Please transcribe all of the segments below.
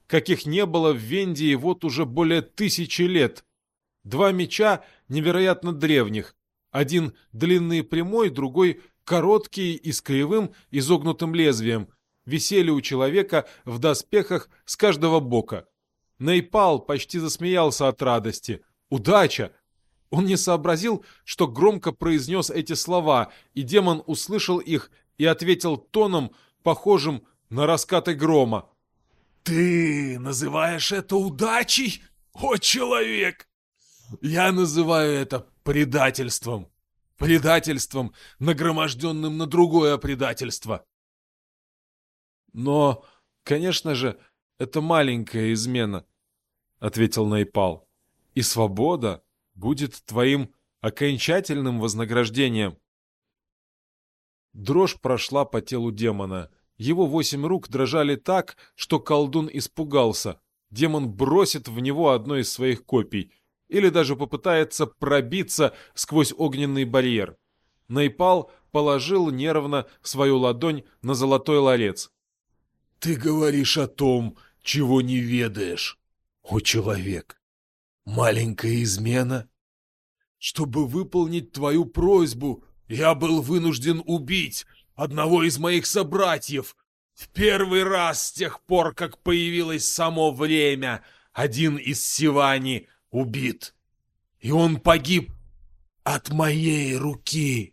каких не было в Вендии вот уже более 1000 лет. 2 меча невероятно древних, один длинный и прямой, другой короткий и с кривым изогнутым лезвием, висели у человека в доспехах с каждого бока. Нейпал почти засмеялся от радости. «Удача!» Он не сообразил, что громко произнес эти слова, и демон услышал их и ответил тоном, похожим на раскаты грома. «Ты называешь это удачей, о человек?» «Я называю это предательством. Предательством, нагроможденным на другое предательство». «Но, конечно же, это маленькая измена», — ответил Нейпал. «И свобода будет твоим окончательным вознаграждением». Дрожь прошла по телу демона. Его 8 рук дрожали так, что колдун испугался. Демон бросит в него одно из своих копий или даже попытается пробиться сквозь огненный барьер. Нейпал положил нервно свою ладонь на золотой ларец. «Ты говоришь о том, чего не ведаешь, о человек. Маленькая измена. Чтобы выполнить твою просьбу, я был вынужден убить одного из моих собратьев. В первый раз с тех пор, как появилось само время, один из Сивани убит. И он погиб от моей руки».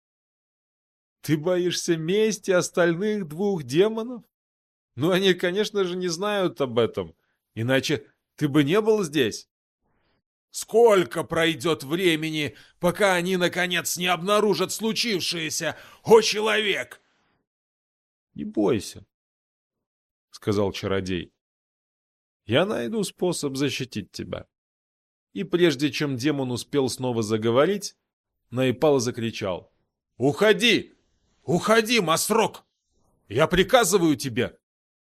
«Ты боишься мести остальных 2 демонов? Ну, они, конечно же, не знают об этом, иначе ты бы не был здесь». «Сколько пройдет времени, пока они, наконец, не обнаружат случившееся, о человек?» «Не бойся», — сказал чародей. «Я найду способ защитить тебя». И прежде чем демон успел снова заговорить, Нейпал закричал. «Уходи! Уходи, Масрок! Я приказываю тебе!»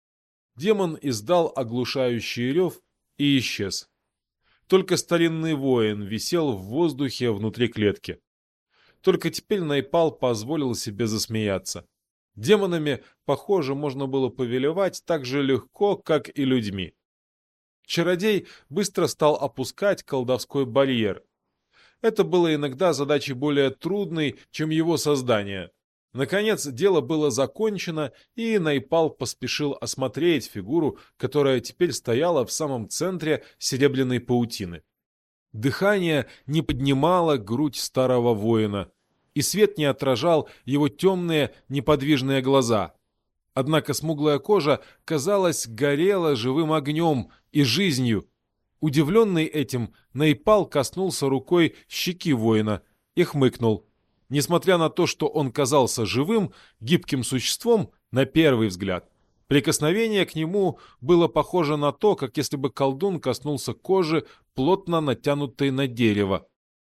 Демон издал оглушающий рев и исчез. Только старинный воин висел в воздухе внутри клетки. Только теперь Нейпал позволил себе засмеяться. Демонами, похоже, можно было повелевать так же легко, как и людьми. Чародей быстро стал опускать колдовской барьер. Это было иногда задачей более трудной, чем его создание. Наконец, дело было закончено, и Нейпал поспешил осмотреть фигуру, которая теперь стояла в самом центре серебряной паутины. Дыхание не поднимало грудь старого воина, и свет не отражал его темные неподвижные глаза. Однако смуглая кожа, казалось, горела живым огнем и жизнью. Удивленный этим, Нейпал коснулся рукой щеки воина и хмыкнул. Несмотря на то, что он казался живым, гибким существом, на первый взгляд, прикосновение к нему было похоже на то, как если бы колдун коснулся кожи, плотно натянутой на дерево.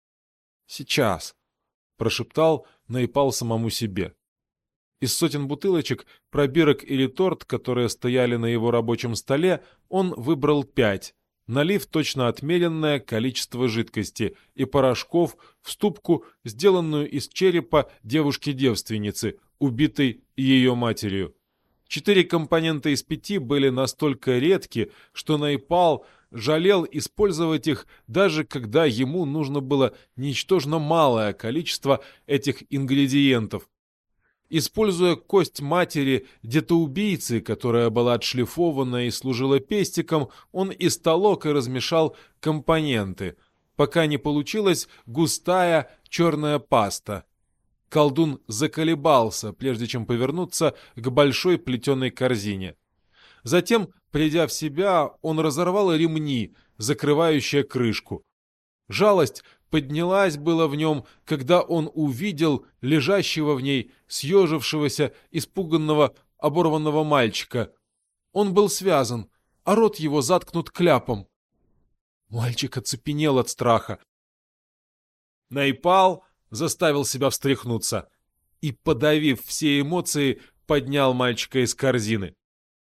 «Сейчас», — прошептал Нейпал самому себе. Из сотен бутылочек, пробирок или торт, которые стояли на его рабочем столе, он выбрал 5, налив точно отмеренное количество жидкости и порошков в ступку, сделанную из черепа девушки-девственницы, убитой ее матерью. 4 компонента из 5 были настолько редки, что Нейпал жалел использовать их, даже когда ему нужно было ничтожно малое количество этих ингредиентов. Используя кость матери детоубийцы, которая была отшлифована и служила пестиком, он истолок и размешал компоненты, пока не получилась густая черная паста. Колдун заколебался, прежде чем повернуться к большой плетеной корзине. Затем, придя в себя, он разорвал ремни, закрывающие крышку. Жалость поднялась было в нем, когда он увидел лежащего в ней съежившегося, испуганного, оборванного мальчика. Он был связан, а рот его заткнут кляпом. Мальчик оцепенел от страха. Нейпал заставил себя встряхнуться и, подавив все эмоции, поднял мальчика из корзины.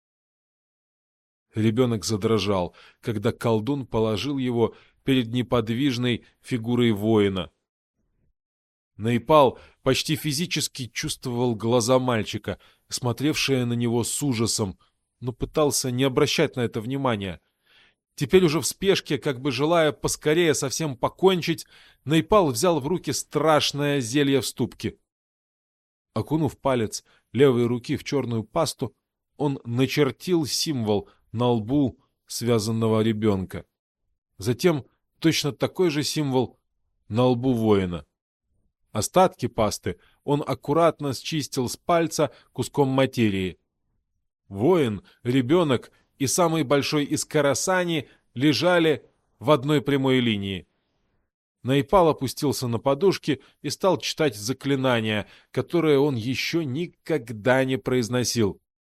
Ребенок задрожал, когда колдун положил его перед неподвижной фигурой воина. Нейпал почти физически чувствовал глаза мальчика, смотревшие на него с ужасом, но пытался не обращать на это внимания. Теперь уже в спешке, как бы желая поскорее совсем покончить, Найпал взял в руки страшное зелье в ступке. Окунув палец левой руки в черную пасту, он начертил символ на лбу связанного ребенка. Затем точно такой же символ на лбу воина. Остатки пасты он аккуратно счистил с пальца куском материи. Воин, ребенок и самый большой из Карасани лежали в одной прямой линии. Найпал опустился на подушки и стал читать заклинания, которые он еще никогда не произносил.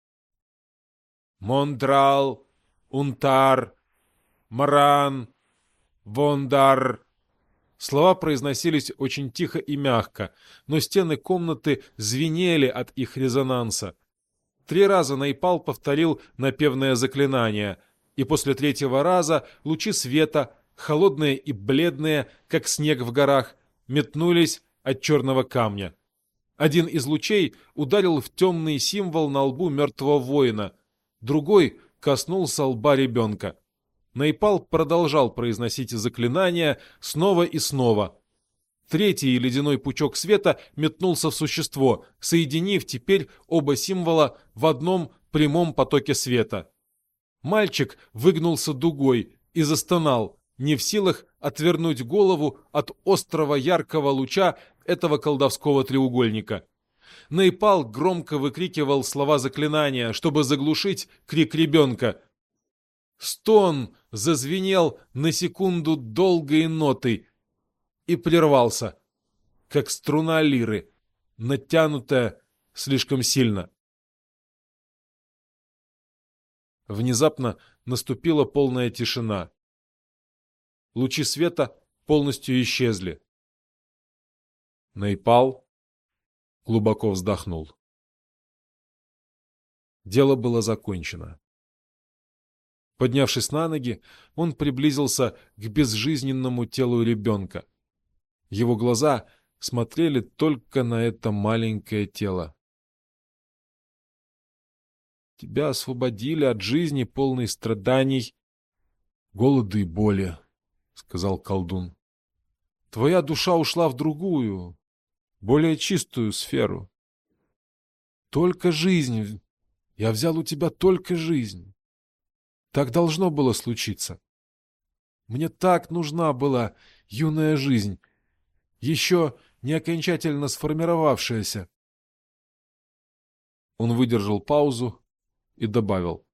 «Мондрал, Унтар, Маран, Вондар». Слова произносились очень тихо и мягко, но стены комнаты звенели от их резонанса. 3 раза Найпал повторил напевное заклинание, и после 3-го раза лучи света, холодные и бледные, как снег в горах, метнулись от черного камня. Один из лучей ударил в темный символ на лбу мертвого воина, другой коснулся лба ребенка. Найпал продолжал произносить заклинания снова и снова. 3-й ледяной пучок света метнулся в существо, соединив теперь оба символа в одном прямом потоке света. Мальчик выгнулся дугой и застонал, не в силах отвернуть голову от острого яркого луча этого колдовского треугольника. Найпал громко выкрикивал слова заклинания, чтобы заглушить крик ребенка. Стон зазвенел на секунду долгой нотой и прервался, как струна лиры, натянутая слишком сильно. Внезапно наступила полная тишина. Лучи света полностью исчезли. Найпал глубоко вздохнул. Дело было закончено. Поднявшись на ноги, он приблизился к безжизненному телу ребенка. Его глаза смотрели только на это маленькое тело. «Тебя освободили от жизни, полной страданий, голода и боли», — сказал колдун. «Твоя душа ушла в другую, более чистую сферу. Только жизнь. Я взял у тебя только жизнь. Так должно было случиться. Мне так нужна была юная жизнь, еще не окончательно сформировавшаяся». Он выдержал паузу и добавил: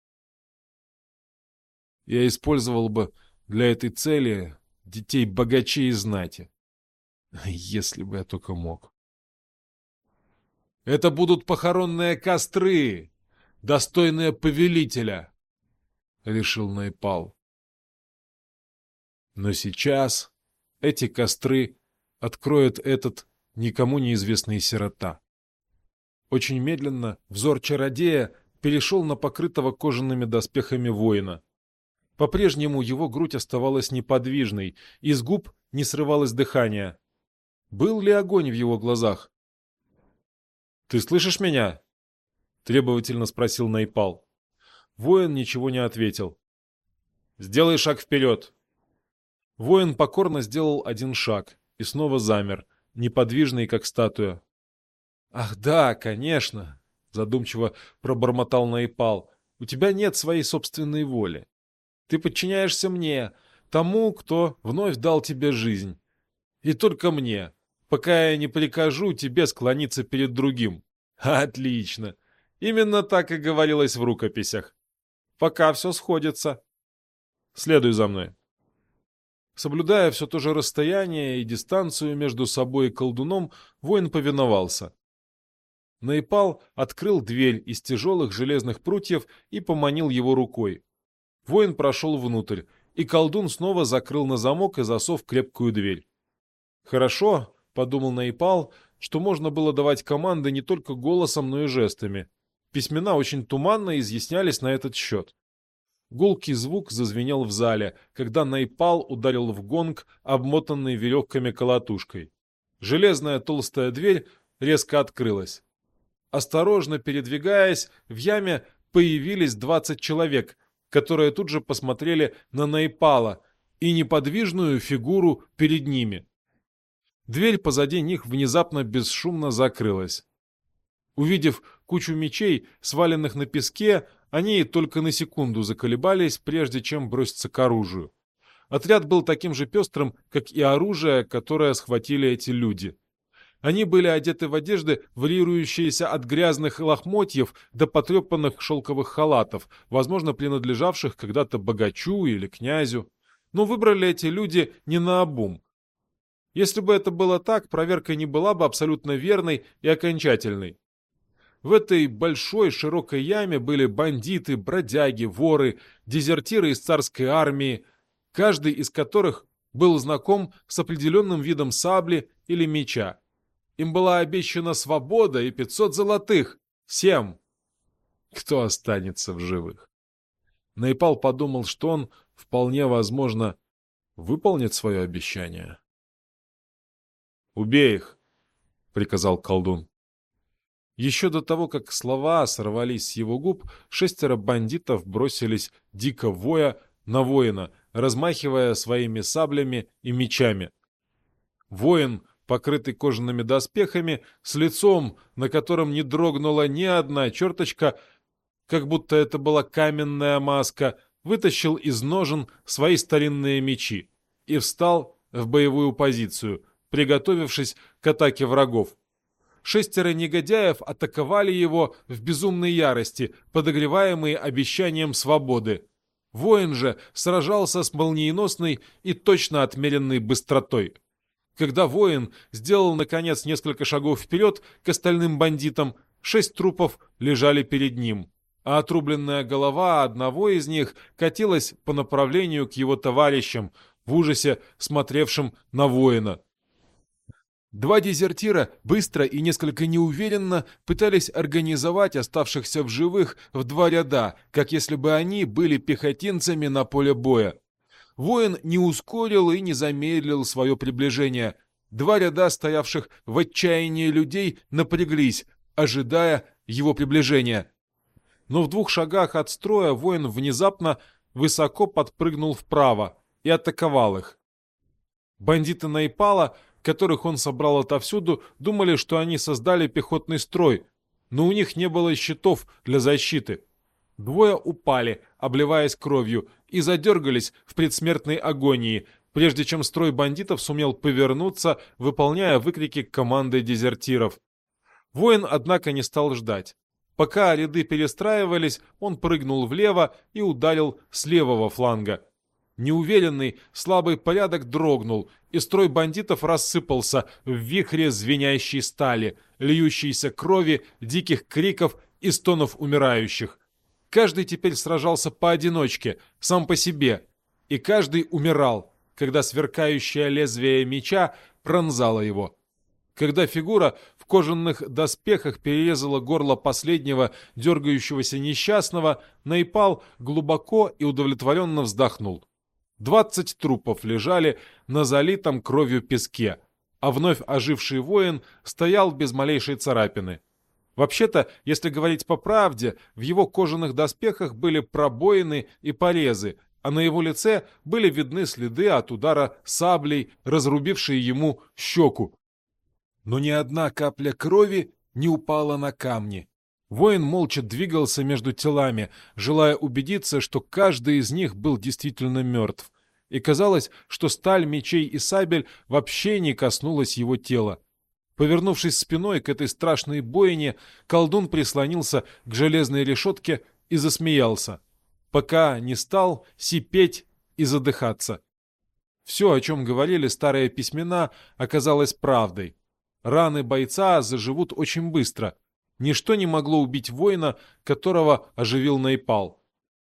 «Я использовал бы для этой цели детей богачей и знати, если бы я только мог». «Это будут похоронные костры, достойные повелителя», — решил Найпал. Но сейчас эти костры откроет этот никому неизвестный сирота. Очень медленно взор чародея перешел на покрытого кожаными доспехами воина. По-прежнему его грудь оставалась неподвижной, из губ не срывалось дыхание. Был ли огонь в его глазах? «Ты слышишь меня?» — требовательно спросил Найпал. Воин ничего не ответил. «Сделай шаг вперед!» Воин покорно сделал 1 шаг и снова замер, неподвижный, как статуя. «Ах да, конечно!» — задумчиво пробормотал Найпал. «У тебя нет своей собственной воли. Ты подчиняешься мне, тому, кто вновь дал тебе жизнь. И только мне, пока я не прикажу тебе склониться перед другим». «Отлично! Именно так и говорилось в рукописях. Пока все сходится. Следуй за мной». Соблюдая все то же расстояние и дистанцию между собой и колдуном, воин повиновался. Найпал открыл дверь из тяжелых железных прутьев и поманил его рукой. Воин прошел внутрь, и колдун снова закрыл на замок и засов крепкую дверь. «Хорошо», — подумал Найпал, что можно было давать команды не только голосом, но и жестами. Письмена очень туманно изъяснялись на этот счет. Гулкий звук зазвенел в зале, когда Найпал ударил в гонг, обмотанный веревками колотушкой. Железная толстая дверь резко открылась. Осторожно передвигаясь, в яме появились 20 человек, которые тут же посмотрели на Найпала и неподвижную фигуру перед ними. Дверь позади них внезапно бесшумно закрылась. Увидев кучу мечей, сваленных на песке, они только на секунду заколебались, прежде чем броситься к оружию. Отряд был таким же пестрым, как и оружие, которое схватили эти люди. Они были одеты в одежды, варьирующиеся от грязных лохмотьев до потрепанных шелковых халатов, возможно, принадлежавших когда-то богачу или князю. Но выбрали эти люди не наобум. Если бы это было так, проверка не была бы абсолютно верной и окончательной. В этой большой широкой яме были бандиты, бродяги, воры, дезертиры из царской армии, каждый из которых был знаком с определенным видом сабли или меча. Им была обещана свобода и 500 золотых. Всем, кто останется в живых. Найпал подумал, что он, вполне возможно, выполнит свое обещание. «Убей их!» — приказал колдун. Еще до того, как слова сорвались с его губ, 6 бандитов бросились, дико воя, на воина, размахивая своими саблями и мечами. Воин, покрытый кожаными доспехами, с лицом, на котором не дрогнула ни одна черточка, как будто это была каменная маска, вытащил из ножен свои старинные мечи и встал в боевую позицию, приготовившись к атаке врагов. 6 негодяев атаковали его в безумной ярости, подогреваемые обещанием свободы. Воин же сражался с молниеносной и точно отмеренной быстротой. Когда воин сделал, наконец, несколько шагов вперед к остальным бандитам, 6 трупов лежали перед ним, а отрубленная голова одного из них катилась по направлению к его товарищам, в ужасе смотревшим на воина. 2 дезертира быстро и несколько неуверенно пытались организовать оставшихся в живых в 2 ряда, как если бы они были пехотинцами на поле боя. Воин не ускорил и не замедлил свое приближение. 2 ряда стоявших в отчаянии людей напряглись, ожидая его приближения. Но в 2 шагах от строя воин внезапно высоко подпрыгнул вправо и атаковал их. Бандиты Найпала, которых он собрал отовсюду, думали, что они создали пехотный строй, но у них не было щитов для защиты. 2 упали, обливаясь кровью, и задергались в предсмертной агонии, прежде чем строй бандитов сумел повернуться, выполняя выкрики команды дезертиров. Воин, однако, не стал ждать. Пока ряды перестраивались, он прыгнул влево и ударил с левого фланга. Неуверенный, слабый порядок дрогнул, и строй бандитов рассыпался в вихре звенящей стали, льющейся крови, диких криков и стонов умирающих. Каждый теперь сражался поодиночке, сам по себе, и каждый умирал, когда сверкающее лезвие меча пронзало его. Когда фигура в кожаных доспехах перерезала горло последнего дергающегося несчастного, Найпал глубоко и удовлетворенно вздохнул. 20 трупов лежали на залитом кровью песке, а вновь оживший воин стоял без малейшей царапины. Вообще-то, если говорить по правде, в его кожаных доспехах были пробоины и порезы, а на его лице были видны следы от удара саблей, разрубившей ему щеку. Но ни одна капля крови не упала на камни. Воин молча двигался между телами, желая убедиться, что каждый из них был действительно мертв. И казалось, что сталь мечей и сабель вообще не коснулась его тела. Повернувшись спиной к этой страшной бойне, колдун прислонился к железной решетке и засмеялся, пока не стал сипеть и задыхаться. Все, о чем говорили старые письмена, оказалось правдой. Раны бойца заживут очень быстро. Ничто не могло убить воина, которого оживил Найпал.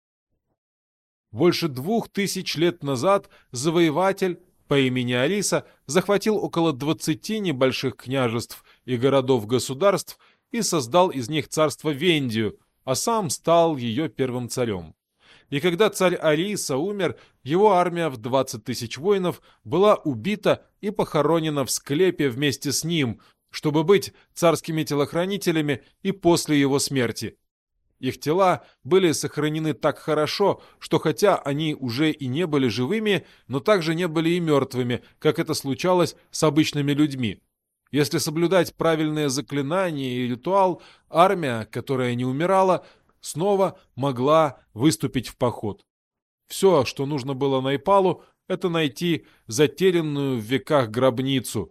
Больше 2000 лет назад завоеватель по имени Ариса захватил около 20 небольших княжеств и городов-государств и создал из них царство Вендию, а сам стал ее первым царем. И когда царь Ариса умер, его армия в 20 000 воинов была убита и похоронена в склепе вместе с ним, чтобы быть царскими телохранителями и после его смерти. Их тела были сохранены так хорошо, что хотя они уже и не были живыми, но также не были и мертвыми, как это случалось с обычными людьми. Если соблюдать правильные заклинания и ритуал, армия, которая не умирала, снова могла выступить в поход. Все, что нужно было Найпалу, это найти затерянную в веках гробницу.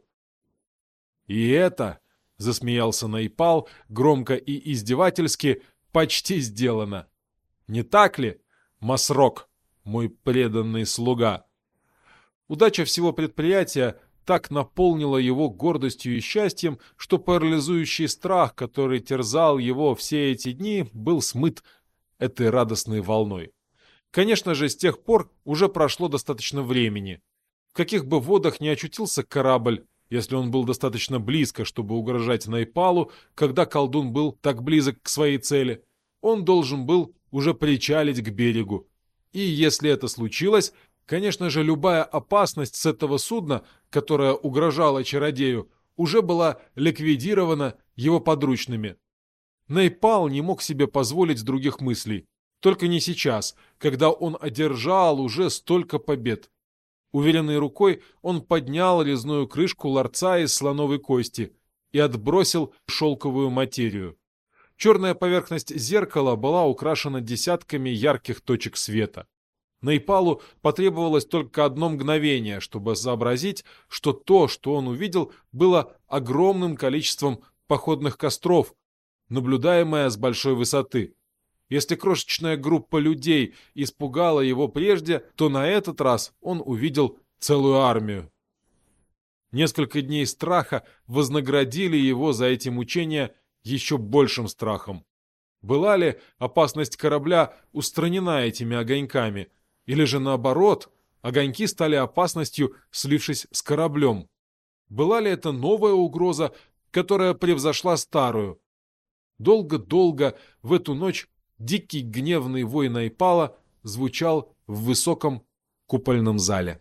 «И это, — засмеялся Найпал, громко и издевательски, — почти сделано. Не так ли, Масрок, мой преданный слуга?» Удача всего предприятия так наполнила его гордостью и счастьем, что парализующий страх, который терзал его все эти дни, был смыт этой радостной волной. Конечно же, с тех пор уже прошло достаточно времени. В каких бы водах ни очутился корабль, если он был достаточно близко, чтобы угрожать Найпалу, когда колдун был так близок к своей цели, он должен был уже причалить к берегу. И если это случилось, конечно же, любая опасность с этого судна, которая угрожала чародею, уже была ликвидирована его подручными. Найпал не мог себе позволить других мыслей. Только не сейчас, когда он одержал уже столько побед. Уверенной рукой он поднял резную крышку ларца из слоновой кости и отбросил шелковую материю. Черная поверхность зеркала была украшена десятками ярких точек света. Найпалу потребовалось только одно мгновение, чтобы сообразить, что то, что он увидел, было огромным количеством походных костров, наблюдаемое с большой высоты. Если крошечная группа людей испугала его прежде, то на этот раз он увидел целую армию. Несколько дней страха вознаградили его за эти мучения еще большим страхом. Была ли опасность корабля устранена этими огоньками? Или же наоборот, огоньки стали опасностью, слившись с кораблем? Была ли это новая угроза, которая превзошла старую? Долго-долго в эту ночь дикий гневный вой Найпала звучал в высоком купольном зале.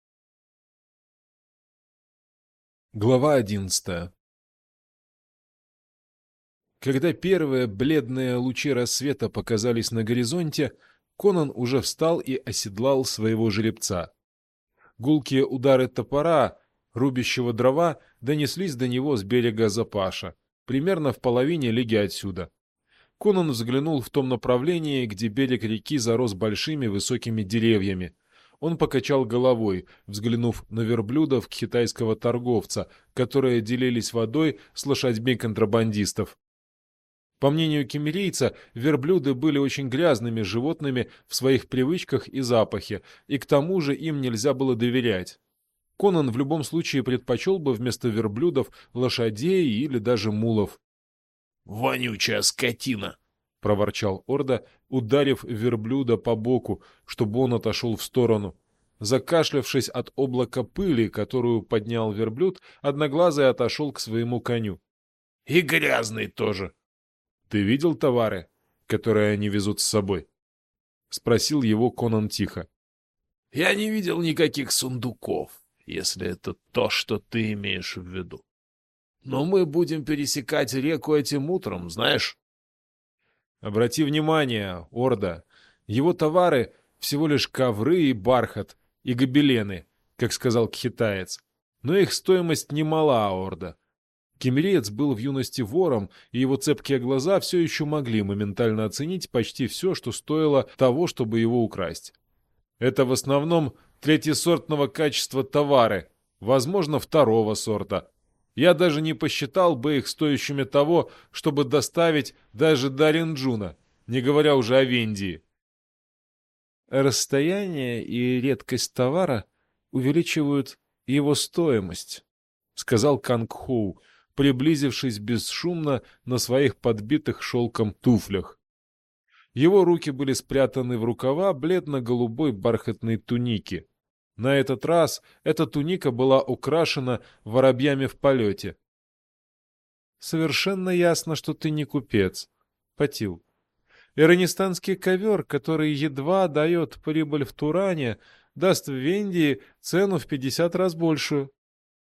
Глава 11. Когда первые бледные лучи рассвета показались на горизонте, Конан уже встал и оседлал своего жеребца. Гулкие удары топора, рубящего дрова, донеслись до него с берега Запаша, примерно в половине лиги отсюда. Конан взглянул в том направлении, где берег реки зарос большими высокими деревьями. Он покачал головой, взглянув на верблюдов китайского торговца, которые делились водой с лошадьми контрабандистов. По мнению кемерийца, верблюды были очень грязными животными в своих привычках и запахе, и к тому же им нельзя было доверять. Конан в любом случае предпочел бы вместо верблюдов лошадей или даже мулов. «Вонючая скотина!» — проворчал Орда, ударив верблюда по боку, чтобы он отошел в сторону. Закашлявшись от облака пыли, которую поднял верблюд, Одноглазый отошел к своему коню. «И грязный тоже!» «Ты видел товары, которые они везут с собой?» — спросил его Конан тихо. «Я не видел никаких сундуков, если это то, что ты имеешь в виду. Но мы будем пересекать реку этим утром, знаешь?» «Обрати внимание, Орда, его товары — всего лишь ковры и бархат, и гобелены, как сказал кхитаец. Но их стоимость немала, Орда». Кемериец был в юности вором, и его цепкие глаза все еще могли моментально оценить почти все, что стоило того, чтобы его украсть. Это в основном третьесортного качества товары, возможно, второго сорта. Я даже не посчитал бы их стоящими того, чтобы доставить даже до Ринджуна, не говоря уже о Вендии. Расстояние и редкость товара увеличивают его стоимость, сказал Кангхоу, приблизившись бесшумно на своих подбитых шелком туфлях. Его руки были спрятаны в рукава бледно-голубой бархатной туники. На этот раз эта туника была украшена воробьями в полете. «Совершенно ясно, что ты не купец, Патил. Иронистанский ковер, который едва дает прибыль в Туране, даст в Вендии цену в 50 раз большую.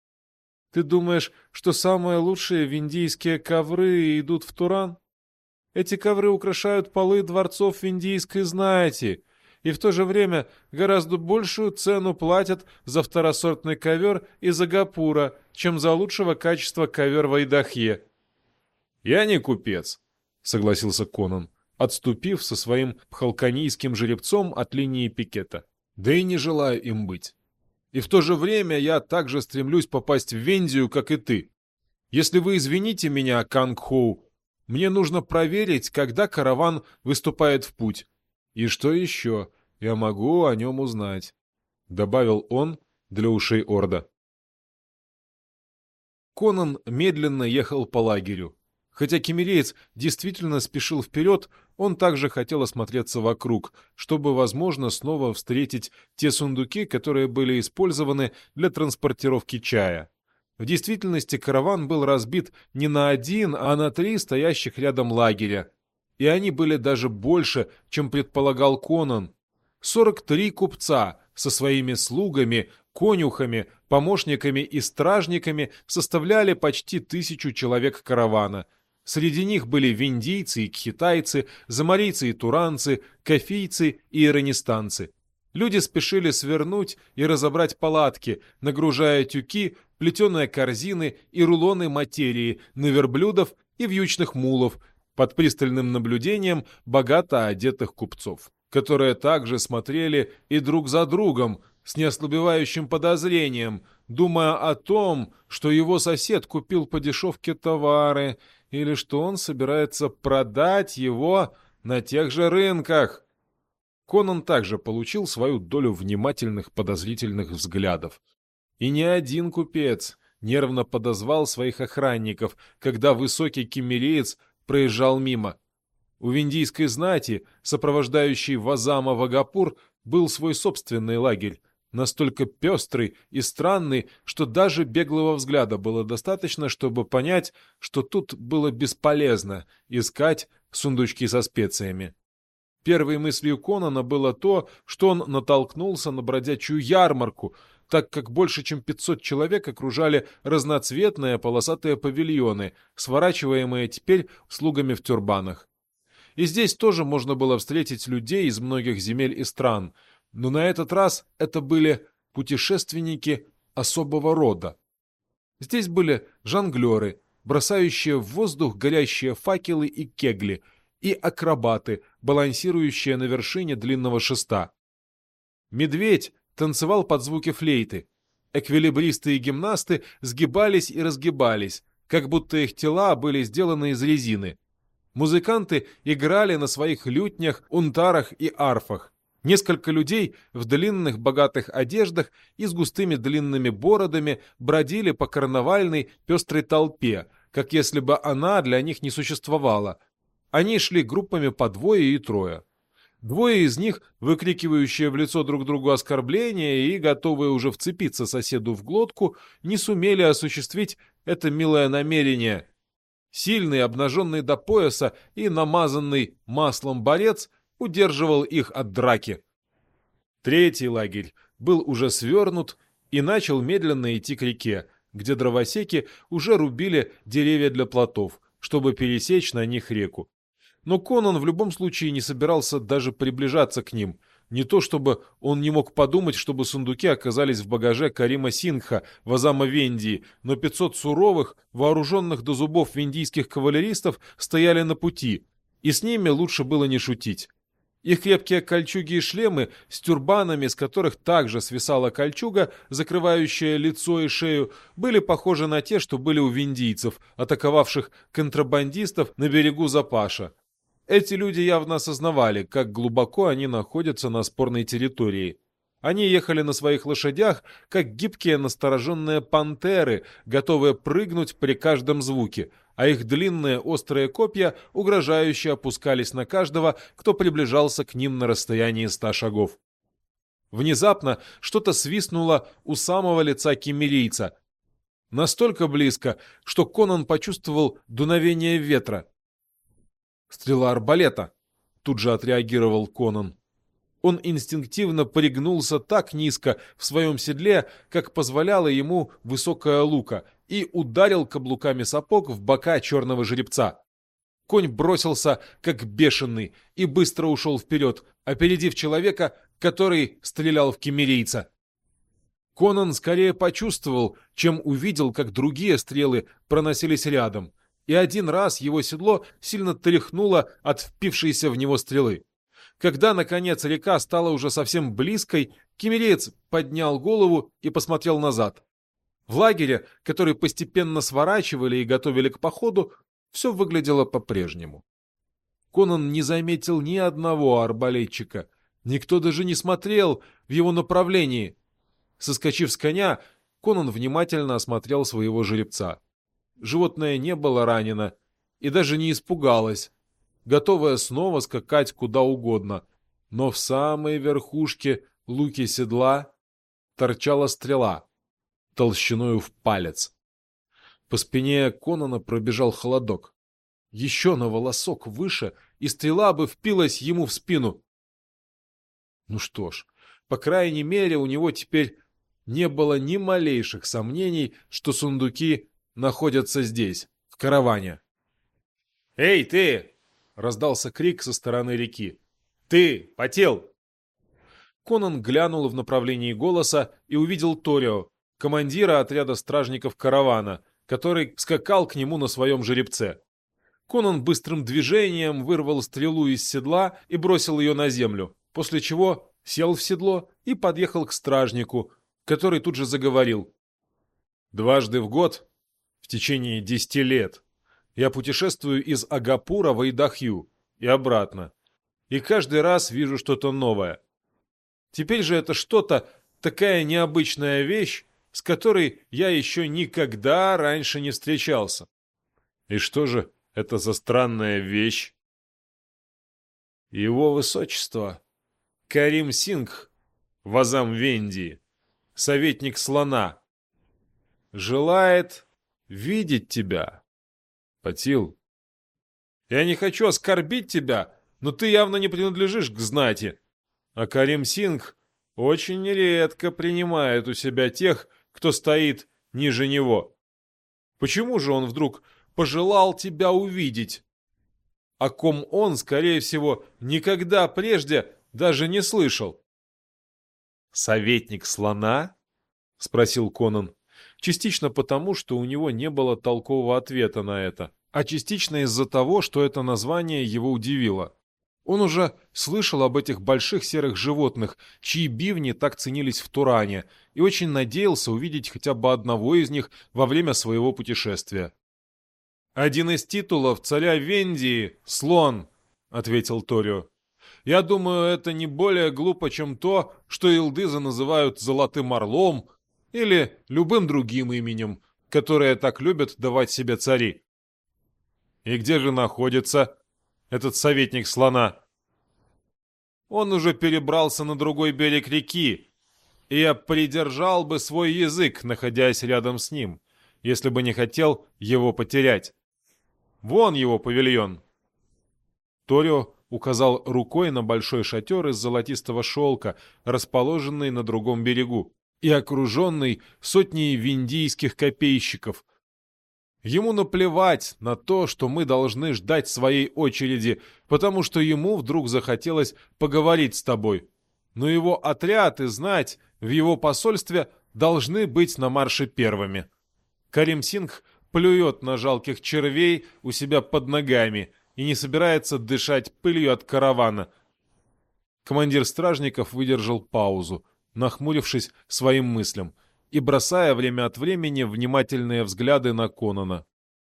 Ты думаешь, что самые лучшие вендийские ковры идут в Туран? Эти ковры украшают полы дворцов индийской знати, и в то же время гораздо большую цену платят за второсортный ковер из Агапура, чем за лучшего качества ковер в Айдахье. «Я не купец», — согласился Конан, отступив со своим пхалканийским жеребцом от линии пикета. «Да и не желаю им быть. И в то же время я также стремлюсь попасть в Индию, как и ты. Если вы извините меня, Канг-Хоу, мне нужно проверить, когда караван выступает в путь. И что еще я могу о нем узнать», — добавил он для ушей Орда. Конан медленно ехал по лагерю. Хотя кемереец действительно спешил вперед, он также хотел осмотреться вокруг, чтобы, возможно, снова встретить те сундуки, которые были использованы для транспортировки чая. В действительности караван был разбит не на один, а на 3 стоящих рядом лагеря. И они были даже больше, чем предполагал Конан. 43 купца со своими слугами, конюхами, помощниками и стражниками составляли почти 1000 человек каравана. Среди них были виндийцы и кхитайцы, заморийцы и туранцы, кафийцы и иранистанцы. Люди спешили свернуть и разобрать палатки, нагружая тюки, плетеные корзины и рулоны материи на верблюдов и вьючных мулов под пристальным наблюдением богато одетых купцов, которые также смотрели и друг за другом с неослабевающим подозрением, думая о том, что его сосед купил по дешевке товары или что он собирается продать его на тех же рынках. Конан также получил свою долю внимательных подозрительных взглядов. И ни один купец нервно подозвал своих охранников, когда высокий кемереец проезжал мимо. У виндийской знати, сопровождающей Вазама в Агапур, был свой собственный лагерь, настолько пестрый и странный, что даже беглого взгляда было достаточно, чтобы понять, что тут было бесполезно искать сундучки со специями. Первой мыслью Конана было то, что он натолкнулся на бродячую ярмарку, так как больше чем 500 человек окружали разноцветные полосатые павильоны, сворачиваемые теперь слугами в тюрбанах. И здесь тоже можно было встретить людей из многих земель и стран, но на этот раз это были путешественники особого рода. Здесь были жонглеры, бросающие в воздух горящие факелы и кегли, и акробаты, балансирующие на вершине длинного шеста. Медведь танцевал под звуки флейты. Эквилибристы и гимнасты сгибались и разгибались, как будто их тела были сделаны из резины. Музыканты играли на своих лютнях, унтарах и арфах. Несколько людей в длинных богатых одеждах и с густыми длинными бородами бродили по карнавальной пестрой толпе, как если бы она для них не существовала. Они шли группами по 2 и 3. 2 из них, выкрикивающие в лицо друг другу оскорбления и готовые уже вцепиться соседу в глотку, не сумели осуществить это милое намерение. Сильный, обнаженный до пояса и намазанный маслом борец удерживал их от драки. 3-й лагерь был уже свернут и начал медленно идти к реке, где дровосеки уже рубили деревья для плотов, чтобы пересечь на них реку. Но Конан в любом случае не собирался даже приближаться к ним. Не то чтобы он не мог подумать, чтобы сундуки оказались в багаже Карима Сингха, Вазама Вендии, но 500 суровых, вооруженных до зубов виндийских кавалеристов стояли на пути, и с ними лучше было не шутить. Их крепкие кольчуги и шлемы с тюрбанами, с которых также свисала кольчуга, закрывающая лицо и шею, были похожи на те, что были у виндийцев, атаковавших контрабандистов на берегу Запаша. Эти люди явно осознавали, как глубоко они находятся на спорной территории. Они ехали на своих лошадях, как гибкие настороженные пантеры, готовые прыгнуть при каждом звуке, а их длинные острые копья угрожающе опускались на каждого, кто приближался к ним на расстоянии 100 шагов. Внезапно что-то свистнуло у самого лица киммерийца. Настолько близко, что Конан почувствовал дуновение ветра. «Стрела арбалета!» — тут же отреагировал Конан. Он инстинктивно пригнулся так низко в своем седле, как позволяла ему высокая лука, и ударил каблуками сапог в бока черного жеребца. Конь бросился, как бешеный, и быстро ушел вперед, опередив человека, который стрелял в киммерийца. Конан скорее почувствовал, чем увидел, как другие стрелы проносились рядом, и один раз его седло сильно тряхнуло от впившейся в него стрелы. Когда, наконец, река стала уже совсем близкой, киммереец поднял голову и посмотрел назад. В лагере, который постепенно сворачивали и готовили к походу, все выглядело по-прежнему. Конан не заметил ни одного арбалетчика. Никто даже не смотрел в его направлении. Соскочив с коня, Конан внимательно осмотрел своего жеребца. Животное не было ранено и даже не испугалось, готовое снова скакать куда угодно. Но в самой верхушке луки седла торчала стрела, толщиною в палец. По спине Конана пробежал холодок. Еще на волосок выше, и стрела бы впилась ему в спину. Ну что ж, по крайней мере, у него теперь не было ни малейших сомнений, что сундуки находятся здесь, в караване. «Эй, ты!» — раздался крик со стороны реки. «Ты, потел!» Конан глянул в направлении голоса и увидел Торио, командира отряда стражников каравана, который скакал к нему на своем жеребце. Конан быстрым движением вырвал стрелу из седла и бросил ее на землю, после чего сел в седло и подъехал к стражнику, который тут же заговорил. «Дважды в год, в течение 10 лет, я путешествую из Агапура в Айдахью и обратно, и каждый раз вижу что-то новое. Теперь же это что-то, такая необычная вещь, с которой я еще никогда раньше не встречался». «И что же это за странная вещь?» «Его высочество, Карим Сингх, вазам Вендии, советник слона, желает видеть тебя, Патил. Я не хочу оскорбить тебя, но ты явно не принадлежишь к знати, а Карим Сингх очень редко принимает у себя тех, кто стоит ниже него. Почему же он вдруг пожелал тебя увидеть, о ком он, скорее всего, никогда прежде даже не слышал?» «Советник слона?» — спросил Конан. Частично потому, что у него не было толкового ответа на это, а частично из-за того, что это название его удивило. Он уже слышал об этих больших серых животных, чьи бивни так ценились в Туране, и очень надеялся увидеть хотя бы одного из них во время своего путешествия. «Один из титулов царя Вендии — слон», — ответил Торио. «Я думаю, это не более глупо, чем то, что илдызы называют золотым орлом или любым другим именем, которое так любят давать себе цари». «И где же находится этот советник слона?» «Он уже перебрался на другой берег реки, и я придержал бы свой язык, находясь рядом с ним, если бы не хотел его потерять. Вон его павильон». Торио указал рукой на большой шатер из золотистого шелка, расположенный на другом берегу и окруженный сотней виндийских копейщиков. Ему наплевать на то, что мы должны ждать своей очереди, потому что ему вдруг захотелось поговорить с тобой. Но его отряд и знать в его посольстве должны быть на марше первыми. Карим Сингх плюет на жалких червей у себя под ногами и не собирается дышать пылью от каравана. Командир стражников выдержал паузу, нахмурившись своим мыслям и бросая время от времени внимательные взгляды на Конана.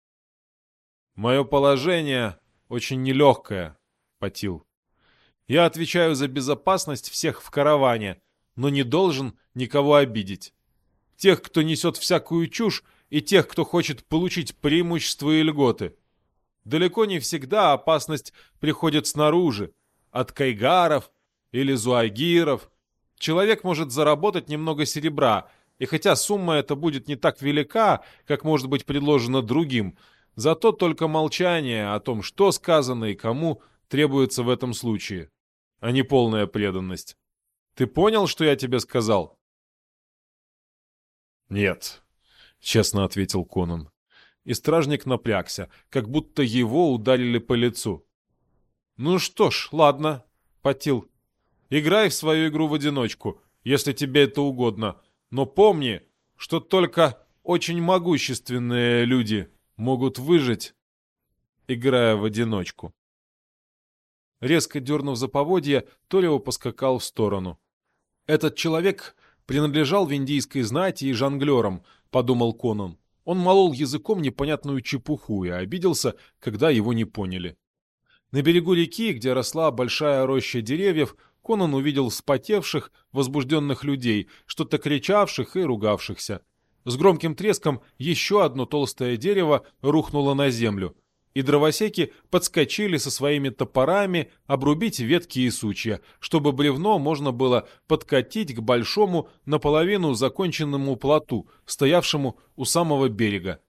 «Мое положение очень нелегкое, Патил. Я отвечаю за безопасность всех в караване, но не должен никого обидеть. Тех, кто несет всякую чушь, и тех, кто хочет получить преимущества и льготы. Далеко не всегда опасность приходит снаружи, от кайгаров или зуагиров. Человек может заработать немного серебра, и хотя сумма эта будет не так велика, как может быть предложено другим, зато только молчание о том, что сказано и кому, требуется в этом случае, а не полная преданность. Ты понял, что я тебе сказал?» «Нет», — честно ответил Конан. и стражник напрягся, как будто его ударили по лицу. «Ну что ж, ладно, Патил, играй в свою игру в одиночку, если тебе это угодно, но помни, что только очень могущественные люди могут выжить, играя в одиночку». Резко дернув за поводья, Торио поскакал в сторону. «Этот человек принадлежал виндийской знати и жонглерам», — подумал Конан. Он молол языком непонятную чепуху и обиделся, когда его не поняли. На берегу реки, где росла большая роща деревьев, Конан увидел вспотевших, возбужденных людей, что-то кричавших и ругавшихся. С громким треском еще одно толстое дерево рухнуло на землю, и дровосеки подскочили со своими топорами обрубить ветки и сучья, чтобы бревно можно было подкатить к большому, наполовину законченному плоту, стоявшему у самого берега.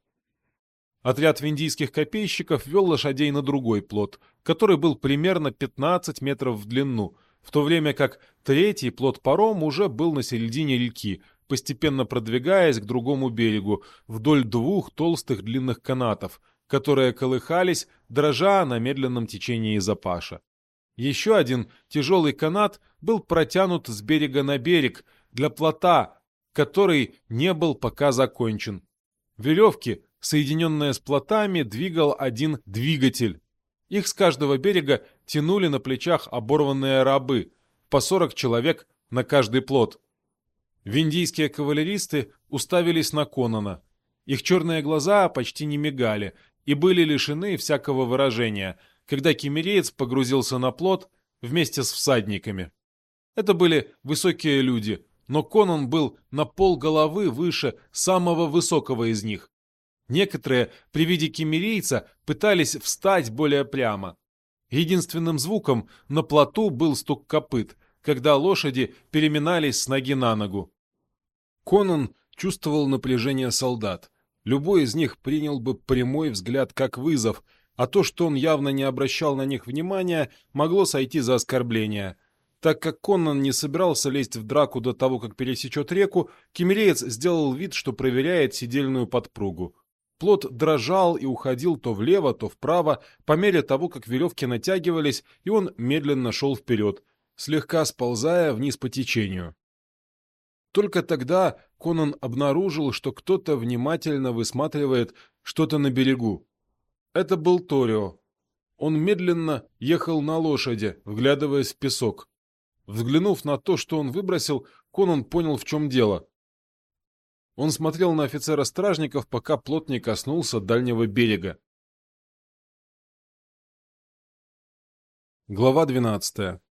Отряд виндийских копейщиков вел лошадей на другой плот, который был примерно 15 метров в длину, в то время как третий плот-паром уже был на середине реки, постепенно продвигаясь к другому берегу, вдоль двух толстых длинных канатов, которые колыхались, дрожа на медленном течении Запаша. Еще один тяжелый канат был протянут с берега на берег для плота, который не был пока закончен. Веревки, соединенные с плотами, двигал один двигатель. Их с каждого берега тянули на плечах оборванные рабы, по 40 человек на каждый плот. Виндийские кавалеристы уставились на Конана. Их черные глаза почти не мигали и были лишены всякого выражения, когда киммереец погрузился на плот вместе с всадниками. Это были высокие люди, но Конан был на полголовы выше самого высокого из них. Некоторые при виде киммерийца пытались встать более прямо. Единственным звуком на плоту был стук копыт, когда лошади переминались с ноги на ногу. Конан чувствовал напряжение солдат. Любой из них принял бы прямой взгляд как вызов, а то, что он явно не обращал на них внимания, могло сойти за оскорбление. Так как Конан не собирался лезть в драку до того, как пересечет реку, киммереец сделал вид, что проверяет седельную подпругу. Плот дрожал и уходил то влево, то вправо, по мере того, как веревки натягивались, и он медленно шел вперед, слегка сползая вниз по течению. Только тогда Конан обнаружил, что кто-то внимательно высматривает что-то на берегу. Это был Торио. Он медленно ехал на лошади, вглядываясь в песок. Взглянув на то, что он выбросил, Конан понял, в чем дело. Он смотрел на офицера стражников, пока плот не коснулся дальнего берега. Глава 12.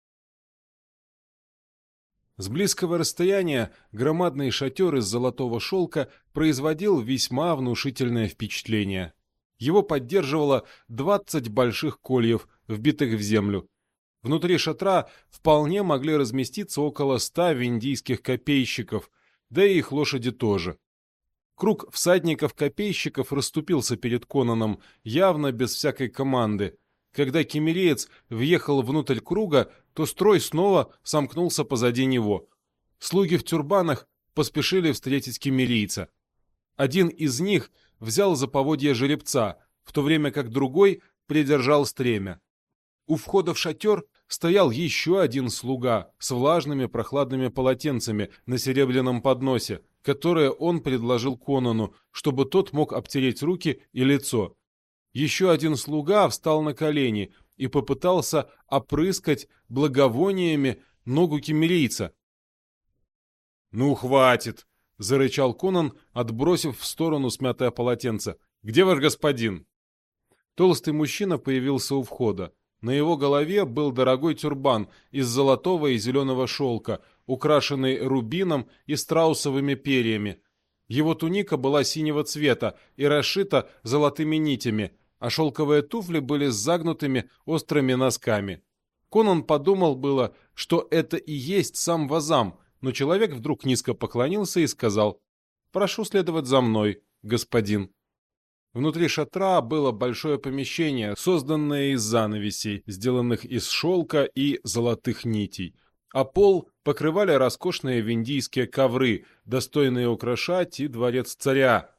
С близкого расстояния громадный шатер из золотого шелка производил весьма внушительное впечатление. Его поддерживало 20 больших кольев, вбитых в землю. Внутри шатра вполне могли разместиться около 100 виндийских копейщиков, да и их лошади тоже. Круг всадников-копейщиков расступился перед Конаном, явно без всякой команды. Когда киммереец въехал внутрь круга, то строй снова сомкнулся позади него. Слуги в тюрбанах поспешили встретить киммерийца. Один из них взял за поводья жеребца, в то время как другой придержал стремя. У входа в шатер стоял еще один слуга с влажными прохладными полотенцами на серебряном подносе, которые он предложил Конану, чтобы тот мог обтереть руки и лицо. Еще один слуга встал на колени и попытался опрыскать благовониями ногу киммерийца. «Ну, хватит!» — зарычал Конан, отбросив в сторону смятое полотенце. «Где ваш господин?» Толстый мужчина появился у входа. На его голове был дорогой тюрбан из золотого и зеленого шелка, украшенный рубином и страусовыми перьями. Его туника была синего цвета и расшита золотыми нитями, а шелковые туфли были с загнутыми острыми носками. Конан подумал было, что это и есть сам Вазам, но человек вдруг низко поклонился и сказал: «Прошу следовать за мной, господин». Внутри шатра было большое помещение, созданное из занавесей, сделанных из шелка и золотых нитей, а пол покрывали роскошные виндийские ковры, достойные украшать и дворец царя.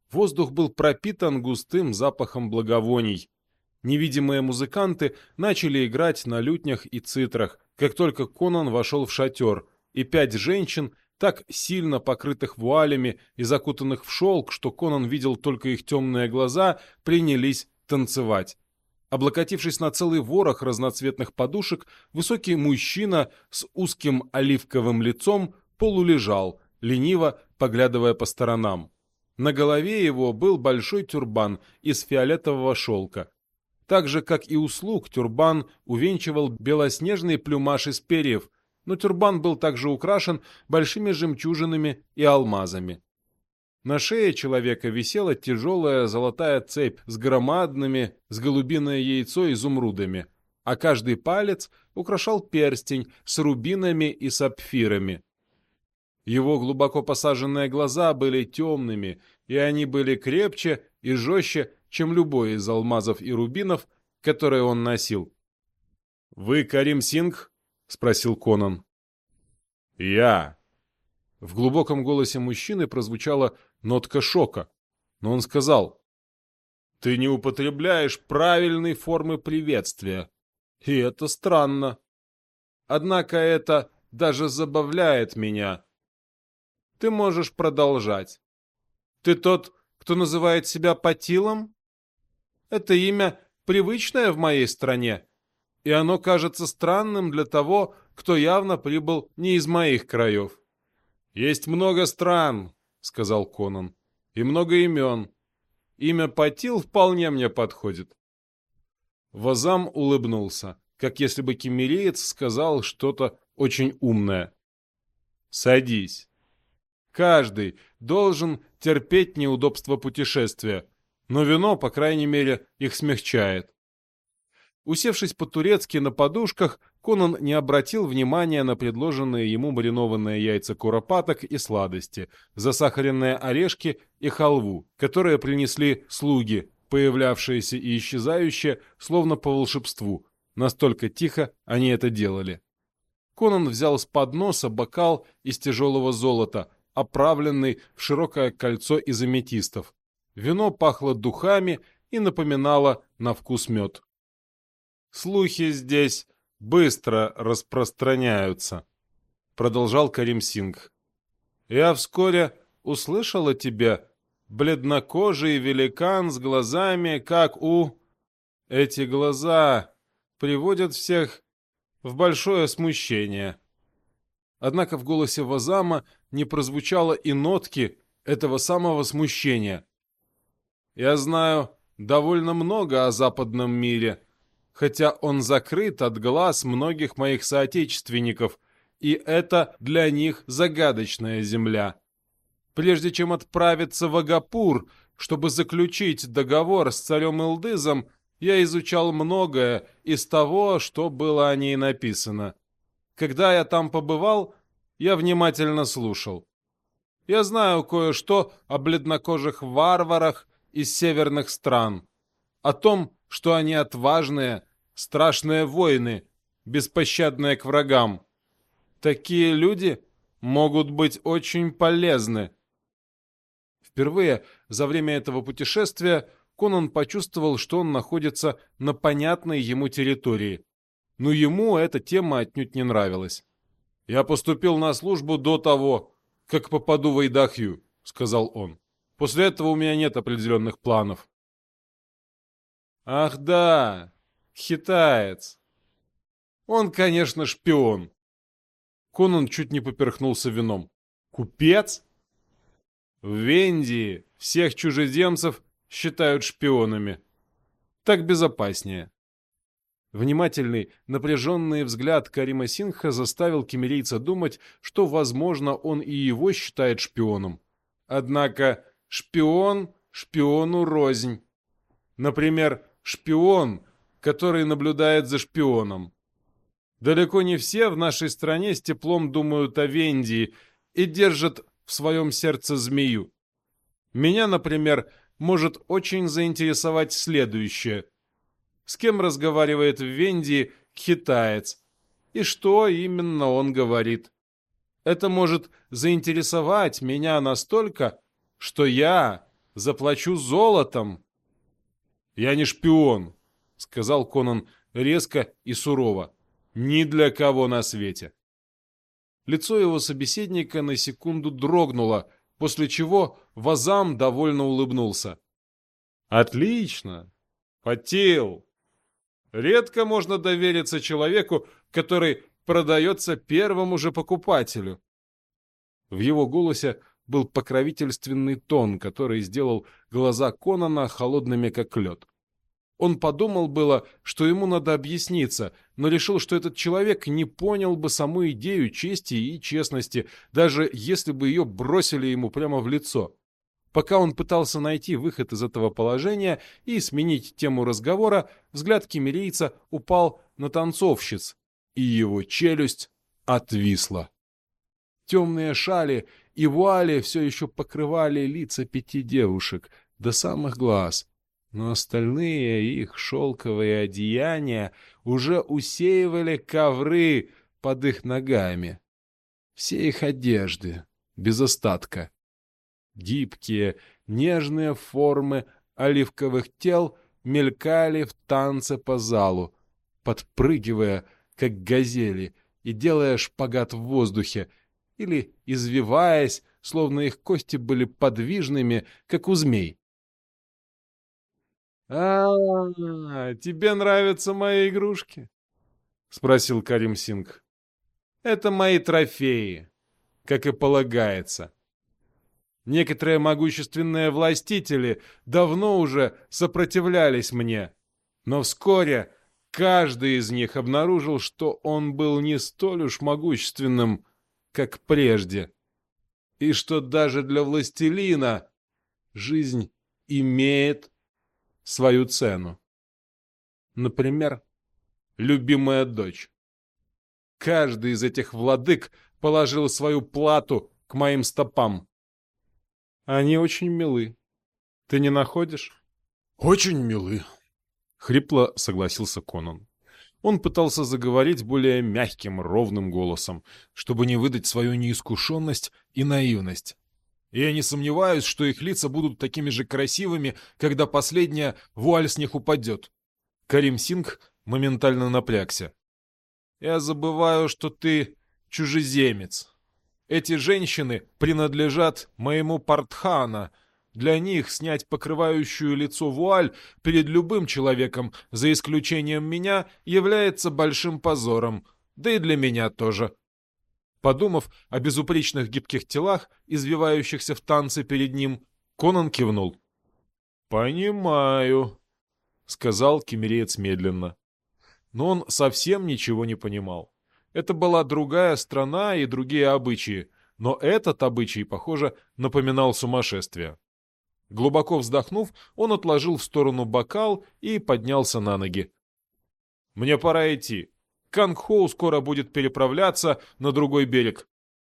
Воздух был пропитан густым запахом благовоний. Невидимые музыканты начали играть на лютнях и цитрах, как только Конан вошел в шатер, и 5 женщин, так сильно покрытых вуалями и закутанных в шелк, что Конан видел только их темные глаза, принялись танцевать. Облокотившись на целый ворох разноцветных подушек, высокий мужчина с узким оливковым лицом полулежал, лениво поглядывая по сторонам. На голове его был большой тюрбан из фиолетового шелка. Так же, как и у слуг, тюрбан увенчивал белоснежный плюмаж из перьев, но тюрбан был также украшен большими жемчужинами и алмазами. На шее человека висела тяжелая золотая цепь с громадными, с голубиное яйцо изумрудами, а каждый палец украшал перстень с рубинами и сапфирами. Его глубоко посаженные глаза были темными, и они были крепче и жестче, чем любой из алмазов и рубинов, которые он носил. «Вы Карим Сингх?» — спросил Конан. «Я». В глубоком голосе мужчины прозвучала нотка шока, но он сказал: «Ты не употребляешь правильной формы приветствия, и это странно. Однако это даже забавляет меня. Ты можешь продолжать. Ты тот, кто называет себя Патилом? Это имя привычное в моей стране, и оно кажется странным для того, кто явно прибыл не из моих краев». «Есть много стран», — сказал Конан, — «и много имен. Имя Патил вполне мне подходит». Вазам улыбнулся, как если бы киммериец сказал что-то очень умное. «Садись. Каждый должен терпеть неудобства путешествия, но вино, по крайней мере, их смягчает». Усевшись по-турецки на подушках, Конан не обратил внимания на предложенные ему маринованные яйца куропаток и сладости, засахаренные орешки и халву, которые принесли слуги, появлявшиеся и исчезающие, словно по волшебству. Настолько тихо они это делали. Конан взял с подноса бокал из тяжелого золота, оправленный в широкое кольцо из аметистов. Вино пахло духами и напоминало на вкус мед. «Слухи здесь быстро распространяются», — продолжал Карим Сингх. «Я вскоре услышал о тебе, бледнокожий великан с глазами, как у...» Эти глаза приводят всех в большое смущение. Однако в голосе Вазама не прозвучало и нотки этого самого смущения. «Я знаю довольно много о западном мире, хотя он закрыт от глаз многих моих соотечественников, и это для них загадочная земля. Прежде чем отправиться в Агапур, чтобы заключить договор с царем Илдызом, я изучал многое из того, что было о ней написано. Когда я там побывал, я внимательно слушал. Я знаю кое-что о бледнокожих варварах из северных стран, о том, что они отважные, страшные воины, беспощадные к врагам. Такие люди могут быть очень полезны». Впервые за время этого путешествия Конан почувствовал, что он находится на понятной ему территории. Но ему эта тема отнюдь не нравилась. «Я поступил на службу до того, как попаду в Айдахью», — сказал он. «После этого у меня нет определенных планов». «Ах да, хитаец. Он, конечно, шпион». Конан чуть не поперхнулся вином. «Купец?» «В Вендии всех чужеземцев считают шпионами. Так безопаснее». Внимательный, напряженный взгляд Карима Сингха заставил кемерийца думать, что, возможно, он и его считает шпионом. Однако шпион шпиону рознь. Например, шпион, который наблюдает за шпионом. Далеко не все в нашей стране с теплом думают о Вендии и держат в своем сердце змею. Меня, например, может очень заинтересовать следующее. С кем разговаривает в Вендии китаец? И что именно он говорит? Это может заинтересовать меня настолько, что я заплачу золотом. Я не шпион, сказал Конан резко и сурово. Ни для кого на свете. Лицо его собеседника на секунду дрогнуло, после чего Вазам довольно улыбнулся. Отлично. Потел. Редко можно довериться человеку, который продается первому же покупателю. В его голосе был покровительственный тон, который сделал глаза Конана холодными, как лед. Он подумал было, что ему надо объясниться, но решил, что этот человек не понял бы саму идею чести и честности, даже если бы ее бросили ему прямо в лицо. Пока он пытался найти выход из этого положения и сменить тему разговора, взгляд киммерийца упал на танцовщиц, и его челюсть отвисла. Темные шали и вуали все еще покрывали лица 5 девушек до самых глаз, но остальные их шелковые одеяния уже усеивали ковры под их ногами. Все их одежды, без остатка. Гибкие, нежные формы оливковых тел мелькали в танце по залу, подпрыгивая, как газели, и делая шпагат в воздухе, или извиваясь, словно их кости были подвижными, как у змей. Тебе нравятся мои игрушки? — спросил Карим Сингх. — Это мои трофеи, как и полагается. Некоторые могущественные властители давно уже сопротивлялись мне, но вскоре каждый из них обнаружил, что он был не столь уж могущественным, как прежде, и что даже для властелина жизнь имеет свою цену. Например, любимая дочь. Каждый из этих владык положил свою плату к моим стопам. Они очень милы. Ты не находишь? Очень милы. Хрипло согласился Конан. Он пытался заговорить более мягким, ровным голосом, чтобы не выдать свою неискушенность и наивность. И я не сомневаюсь, что их лица будут такими же красивыми, когда последняя вуаль с них упадет. Карим Сингх моментально напрягся. Я забываю, что ты чужеземец. Эти женщины принадлежат моему Партхана. Для них снять покрывающую лицо вуаль перед любым человеком, за исключением меня, является большим позором. Да и для меня тоже. Подумав о безупречных гибких телах, извивающихся в танце перед ним, Конан кивнул. «Понимаю», — сказал киммереец медленно. Но он совсем ничего не понимал. Это была другая страна и другие обычаи, но этот обычай, похоже, напоминал сумасшествие. Глубоко вздохнув, он отложил в сторону бокал и поднялся на ноги. «Мне пора идти. Кангхоу скоро будет переправляться на другой берег».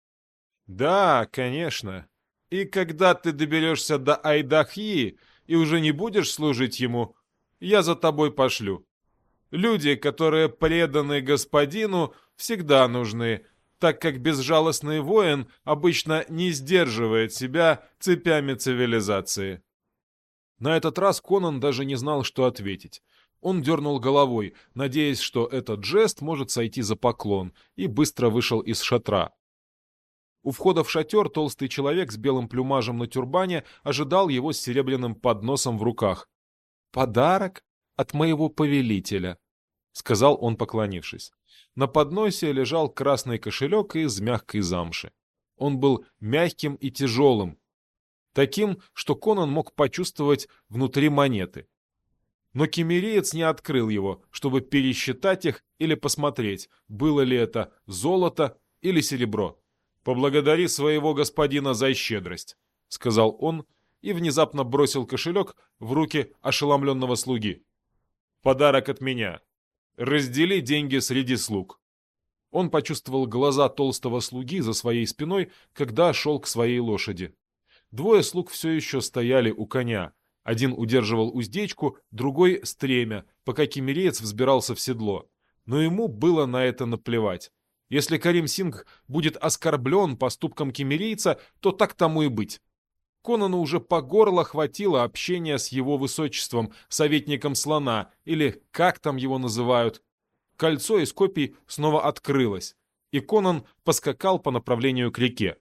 «Да, конечно. И когда ты доберешься до Айдахьи и уже не будешь служить ему, я за тобой пошлю. Люди, которые преданы господину, всегда нужны, так как безжалостный воин обычно не сдерживает себя цепями цивилизации». На этот раз Конан даже не знал, что ответить. Он дернул головой, надеясь, что этот жест может сойти за поклон, и быстро вышел из шатра. У входа в шатер толстый человек с белым плюмажем на тюрбане ожидал его с серебряным подносом в руках. «Подарок от моего повелителя», — сказал он, поклонившись. На подносе лежал красный кошелек из мягкой замши. Он был мягким и тяжелым, таким, что Конан мог почувствовать внутри монеты. Но киммереец не открыл его, чтобы пересчитать их или посмотреть, было ли это золото или серебро. «Поблагодари своего господина за щедрость», — сказал он и внезапно бросил кошелек в руки ошеломленного слуги. «Подарок от меня. Раздели деньги среди слуг». Он почувствовал глаза толстого слуги за своей спиной, когда шел к своей лошади. Двое слуг все еще стояли у коня. Один удерживал уздечку, другой — стремя, пока киммереец взбирался в седло. Но ему было на это наплевать. Если Карим Сингх будет оскорблен поступком киммерийца, то так тому и быть. Конану уже по горло хватило общения с его высочеством, советником слона, или как там его называют. Кольцо из копий снова открылось, и Конан поскакал по направлению к реке.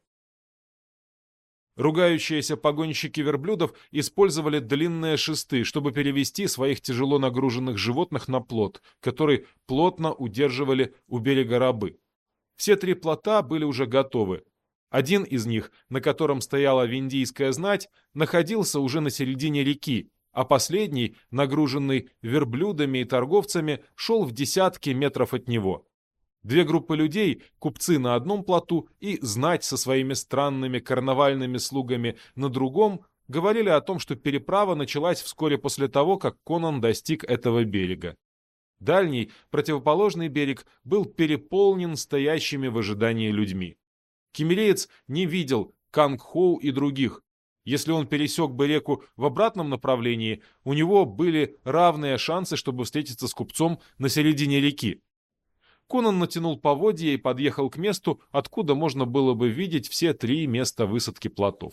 Ругающиеся погонщики верблюдов использовали длинные шесты, чтобы перевести своих тяжело нагруженных животных на плот, который плотно удерживали у берега рабы. Все 3 плота были уже готовы. Один из них, на котором стояла виндийская знать, находился уже на середине реки, а последний, нагруженный верблюдами и торговцами, шел в десятки метров от него. 2 группы людей, купцы на одном плоту и знать со своими странными карнавальными слугами на другом, говорили о том, что переправа началась вскоре после того, как Конан достиг этого берега. Дальний, противоположный берег был переполнен стоящими в ожидании людьми. Киммереец не видел Кангхоу и других. Если он пересек бы реку в обратном направлении, у него были равные шансы, чтобы встретиться с купцом на середине реки. Конан натянул поводья и подъехал к месту, откуда можно было бы видеть все 3 места высадки плотов.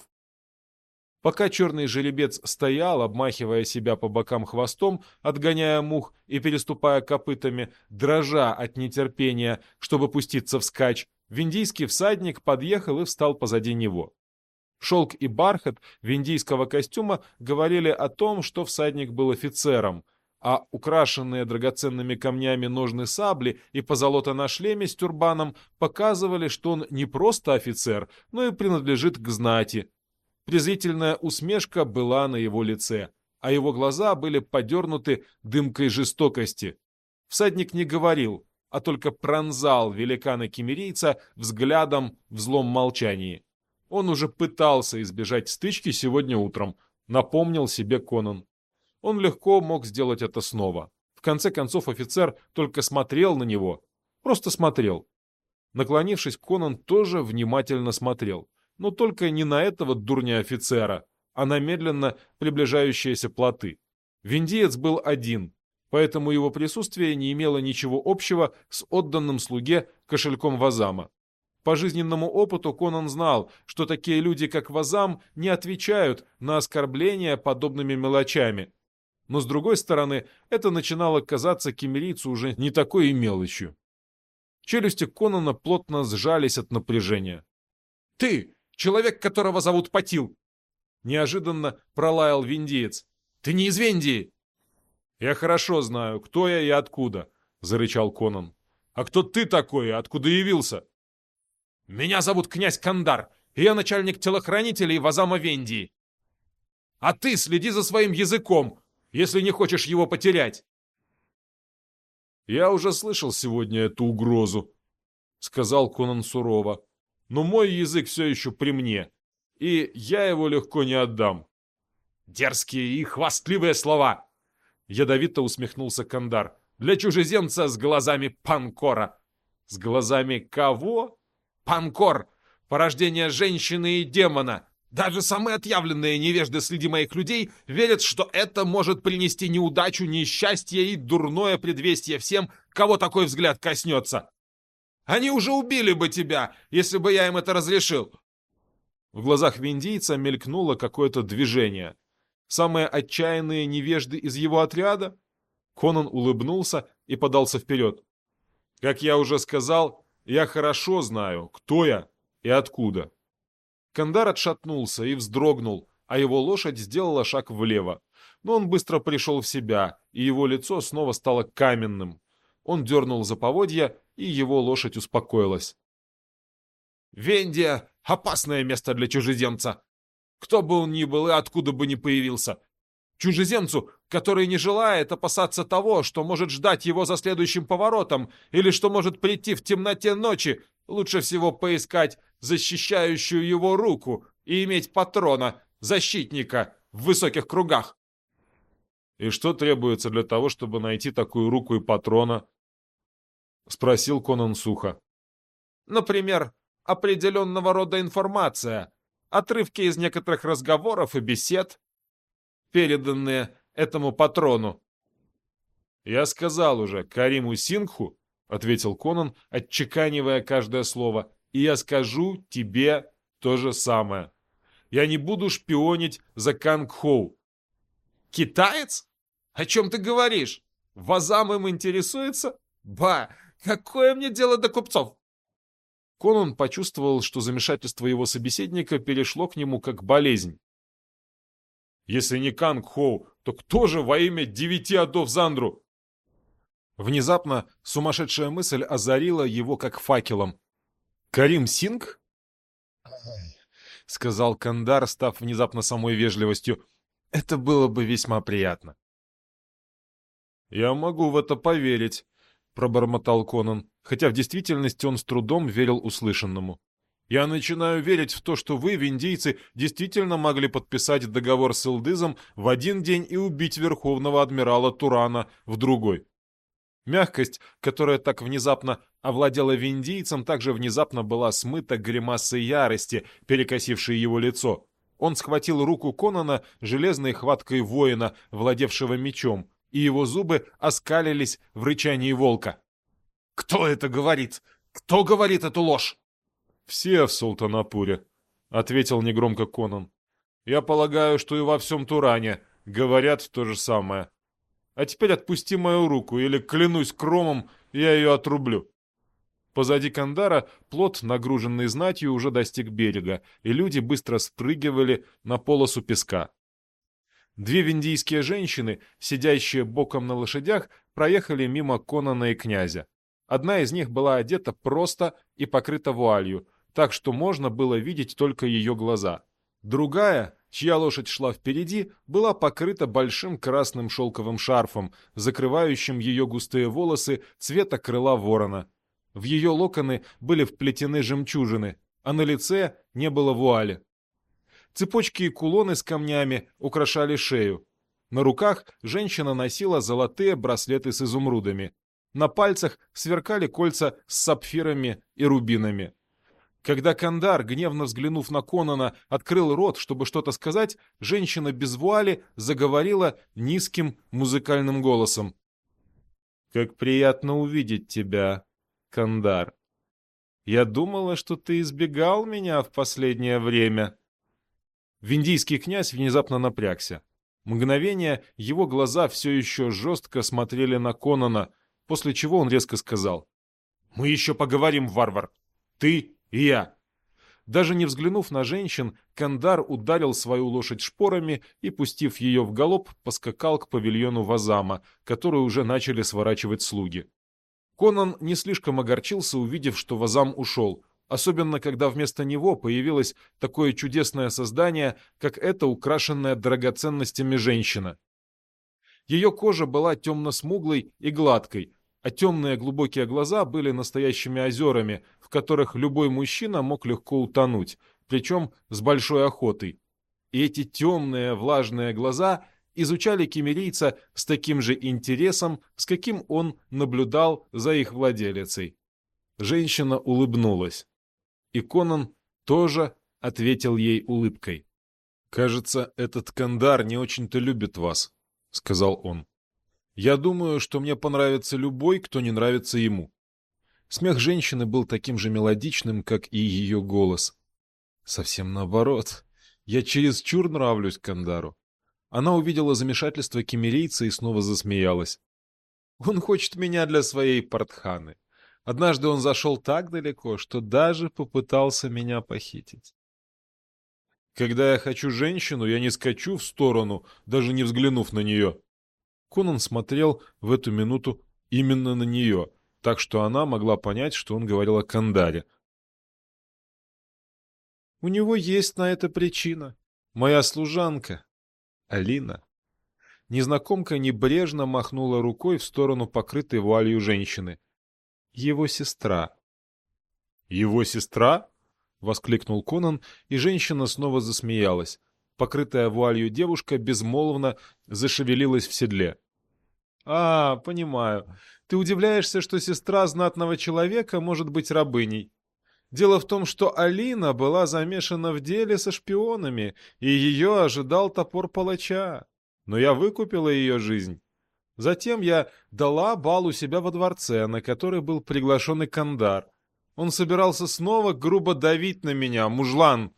Пока черный жеребец стоял, обмахивая себя по бокам хвостом, отгоняя мух и переступая копытами, дрожа от нетерпения, чтобы пуститься вскачь, виндийский всадник подъехал и встал позади него. Шелк и бархат виндийского костюма говорили о том, что всадник был офицером, а украшенные драгоценными камнями ножны сабли и позолота на шлеме с тюрбаном показывали, что он не просто офицер, но и принадлежит к знати. Презрительная усмешка была на его лице, а его глаза были подернуты дымкой жестокости. Всадник не говорил, а только пронзал великана-киммерийца взглядом в злом молчании. Он уже пытался избежать стычки сегодня утром, напомнил себе Конан. Он легко мог сделать это снова. В конце концов офицер только смотрел на него. Просто смотрел. Наклонившись, Конан тоже внимательно смотрел. Но только не на этого дурня-офицера, а на медленно приближающиеся плоты. Виндиец был один, поэтому его присутствие не имело ничего общего с отданным слуге кошельком Вазама. По жизненному опыту Конан знал, что такие люди, как Вазам, не отвечают на оскорбления подобными мелочами. Но, с другой стороны, это начинало казаться киммерийцу уже не такой и мелочью. Челюсти Конана плотно сжались от напряжения. «Ты, человек, которого зовут Патил!» Неожиданно пролаял виндиец. «Ты не из Вендии!» «Я хорошо знаю, кто я и откуда», — зарычал Конан. «А кто ты такой и откуда явился?» «Меня зовут князь Кандар, и я начальник телохранителей Вазама Вендии. А ты следи за своим языком, если не хочешь его потерять!» «Я уже слышал сегодня эту угрозу», — сказал Конан сурово. «Но мой язык все еще при мне, и я его легко не отдам». «Дерзкие и хвастливые слова!» — ядовито усмехнулся Кандар. «Для чужеземца с глазами Панкора». «С глазами кого?» «Панкор! Порождение женщины и демона! Даже самые отъявленные невежды среди моих людей верят, что это может принести неудачу, несчастье и дурное предвестие всем, кого такой взгляд коснется. Они уже убили бы тебя, если бы я им это разрешил!» В глазах виндийца мелькнуло какое-то движение. Самые отчаянные невежды из его отряда? Конан улыбнулся и подался вперед. «Как я уже сказал, я хорошо знаю, кто я и откуда». Кандар отшатнулся и вздрогнул, а его лошадь сделала шаг влево. Но он быстро пришел в себя, и его лицо снова стало каменным. Он дернул за поводья, и его лошадь успокоилась. «Вендия — опасное место для чужеземца. Кто бы он ни был и откуда бы ни появился. Чужеземцу, который не желает опасаться того, что может ждать его за следующим поворотом, или что может прийти в темноте ночи, лучше всего поискать защищающую его руку и иметь патрона, защитника в высоких кругах». «И что требуется для того, чтобы найти такую руку и патрона?» — спросил Конан сухо. «Например, определенного рода информация, отрывки из некоторых разговоров и бесед, переданные этому патрону». «Я сказал уже Кариму Сингху», — ответил Конан, отчеканивая каждое слово, — «и я скажу тебе то же самое. Я не буду шпионить за Канг-Хоу». Китаец? О чем ты говоришь? Вазам им интересуется? Ба, какое мне дело до купцов? Конан почувствовал, что замешательство его собеседника перешло к нему как болезнь. «Если не Канг-Хоу, то кто же во имя 9 адов Зандру?» Внезапно сумасшедшая мысль озарила его как факелом. «Карим Синг?» — сказал Кандар, став внезапно самой вежливостью. «Это было бы весьма приятно». «Я могу в это поверить», — пробормотал Конан, хотя в действительности он с трудом верил услышанному. «Я начинаю верить в то, что вы, виндийцы, действительно могли подписать договор с Илдызом в один день и убить верховного адмирала Турана в другой». Мягкость, которая так внезапно овладела виндийцем, также внезапно была смыта гримасой ярости, перекосившей его лицо. Он схватил руку Конана железной хваткой воина, владевшего мечом, и его зубы оскалились в рычании волка. «Кто это говорит? Кто говорит эту ложь?» «Все в Султанапуре», — ответил негромко Конан. «Я полагаю, что и во всем Туране говорят то же самое. А теперь отпусти мою руку, или, клянусь кромом, я ее отрублю». Позади Кандара плот, нагруженный знатью, уже достиг берега, и люди быстро спрыгивали на полосу песка. Две виндийские женщины, сидящие боком на лошадях, проехали мимо Конана и князя. Одна из них была одета просто и покрыта вуалью, так что можно было видеть только ее глаза. Другая, чья лошадь шла впереди, была покрыта большим красным шелковым шарфом, закрывающим ее густые волосы цвета крыла ворона. В ее локоны были вплетены жемчужины, а на лице не было вуали. Цепочки и кулоны с камнями украшали шею. На руках женщина носила золотые браслеты с изумрудами. На пальцах сверкали кольца с сапфирами и рубинами. Когда Кандар, гневно взглянув на Конана, открыл рот, чтобы что-то сказать, женщина без вуали заговорила низким музыкальным голосом. «Как приятно увидеть тебя, Кандар. Я думала, что ты избегал меня в последнее время». Виндийский князь внезапно напрягся. Мгновение его глаза все еще жестко смотрели на Конана, после чего он резко сказал: «Мы еще поговорим, варвар. Ты и я». Даже не взглянув на женщин, Кандар ударил свою лошадь шпорами и, пустив ее в галоп, поскакал к павильону Вазама, который уже начали сворачивать слуги. Конан не слишком огорчился, увидев, что Вазам ушел, особенно когда вместо него появилось такое чудесное создание, как эта украшенная драгоценностями женщина. Ее кожа была темно-смуглой и гладкой, а темные глубокие глаза были настоящими озерами, в которых любой мужчина мог легко утонуть, причем с большой охотой. И эти темные влажные глаза изучали киммерийца с таким же интересом, с каким он наблюдал за их владелицей. Женщина улыбнулась, и Конан тоже ответил ей улыбкой. «Кажется, этот Кандар не очень-то любит вас», — сказал он. «Я думаю, что мне понравится любой, кто не нравится ему». Смех женщины был таким же мелодичным, как и ее голос. «Совсем наоборот. Я чересчур нравлюсь Кандару». Она увидела замешательство киммерийца и снова засмеялась. «Он хочет меня для своей Партханы. Однажды он зашел так далеко, что даже попытался меня похитить. Когда я хочу женщину, я не скачу в сторону, даже не взглянув на нее». Конан смотрел в эту минуту именно на нее, так что она могла понять, что он говорил о Кандаре. «У него есть на это причина. Моя служанка, Алина». Незнакомка небрежно махнула рукой в сторону покрытой вуалью женщины. «Его сестра». «Его сестра?» — воскликнул Конан, и женщина снова засмеялась. Покрытая вуалью девушка безмолвно зашевелилась в седле. «А, понимаю. Ты удивляешься, что сестра знатного человека может быть рабыней. Дело в том, что Алина была замешана в деле со шпионами, и ее ожидал топор палача. Но я выкупила ее жизнь. Затем я дала бал у себя во дворце, на который был приглашен и Кандар. Он собирался снова грубо давить на меня, мужлан.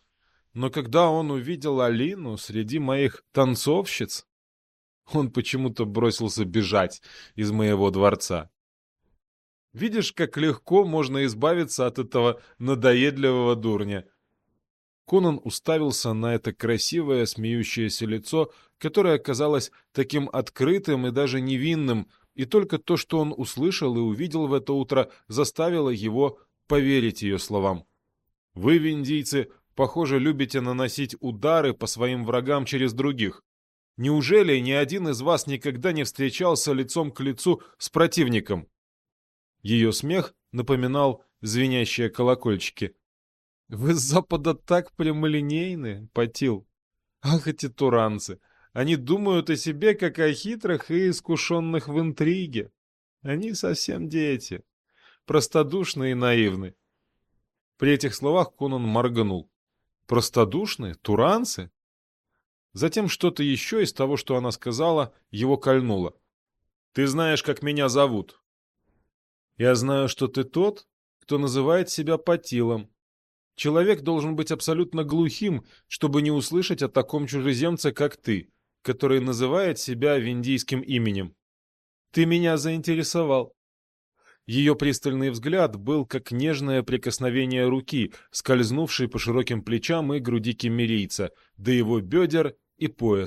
но когда он увидел Алину среди моих танцовщиц, он почему-то бросился бежать из моего дворца. Видишь, как легко можно избавиться от этого надоедливого дурня. Конан уставился на это красивое, смеющееся лицо, которое казалось таким открытым и даже невинным, и только то, что он услышал и увидел в это утро, заставило его поверить ее словам. Вы, виндийцы, похоже, любите наносить удары по своим врагам через других. Неужели ни один из вас никогда не встречался лицом к лицу с противником? Ее смех напоминал звенящие колокольчики. Вы с запада так прямолинейны, Патил. Ах, эти туранцы! Они думают о себе, как о хитрых и искушенных в интриге. Они совсем дети, простодушны и наивны. При этих словах Конан моргнул. Простодушны? Туранцы? Затем что-то еще из того, что она сказала, его кольнуло. «Ты знаешь, как меня зовут?» «Я знаю, что ты тот, кто называет себя Патилом. Человек должен быть абсолютно глухим, чтобы не услышать о таком чужеземце, как ты, который называет себя виндийским именем. Ты меня заинтересовал». Ее пристальный взгляд был как нежное прикосновение руки, скользнувшей по широким плечам и груди киммерийца, до его бедер и пояса.